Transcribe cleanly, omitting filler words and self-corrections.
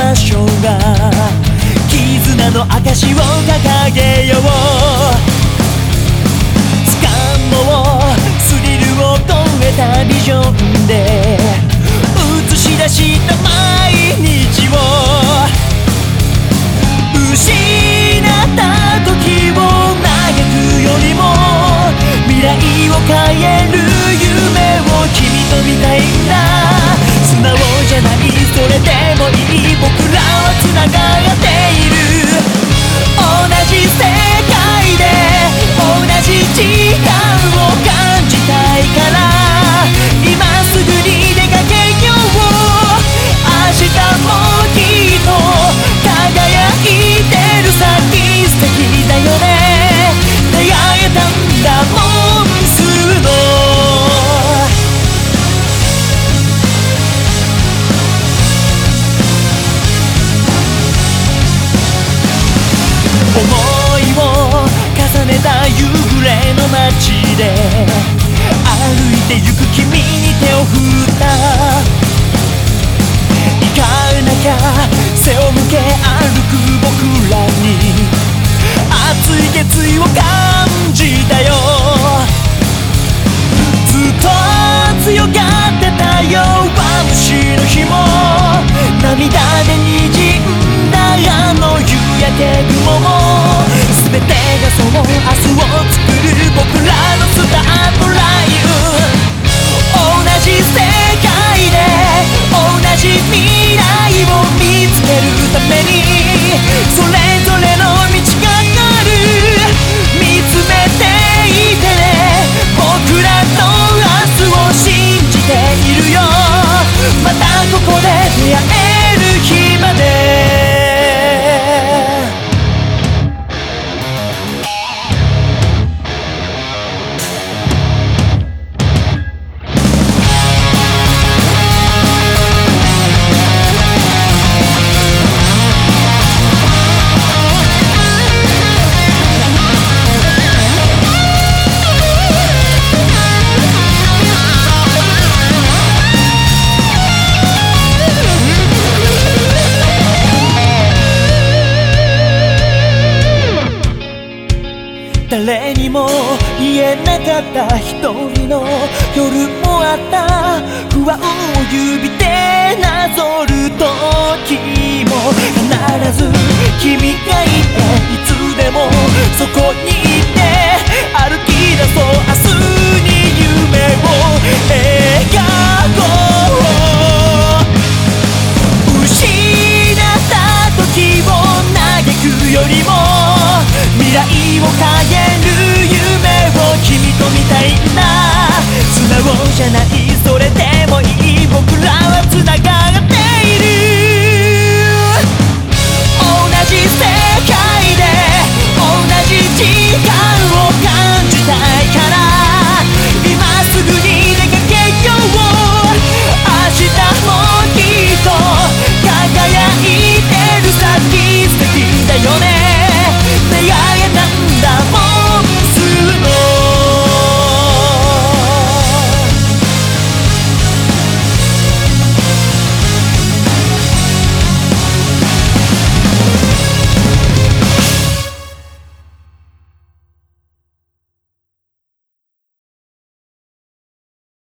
ましょうが、絆の証を掲げよう。掴もうスリルを超えたビジョンで映し出した毎日を、失った時を嘆くよりも未来を変える夢を君と見たいんだ。素直じゃない、それでもいい、僕らは繋がっている。同じ世界で同じ時間を感じたいから、今すぐに出かけよう。明日もきっと輝いてるさ、奇跡だよね。出会えたんだもんすの思いを重ねた夕暮れの街で歩いてゆく君に手を振った。行かなきゃ背を向け歩く僕らに熱い決意を感じたよ。ずっと強がってた弱虫の日も涙で滲んだあの夕焼け雲も、全てがその明日を作る僕らのスタートライン。同じ世界で同じ未来を見つけるためにそれぞれの道がある。見つめていてね、僕らの明日を信じているよ。またここで出会える日まで。誰にも言えなかった一人の夜もあった。不安を指でなぞる時も必ず君がいて、いつでもそこにいて歩き出そう。明日に夢を描こう。失った時を嘆くよりも未来を変える夢を君と見たいんだ。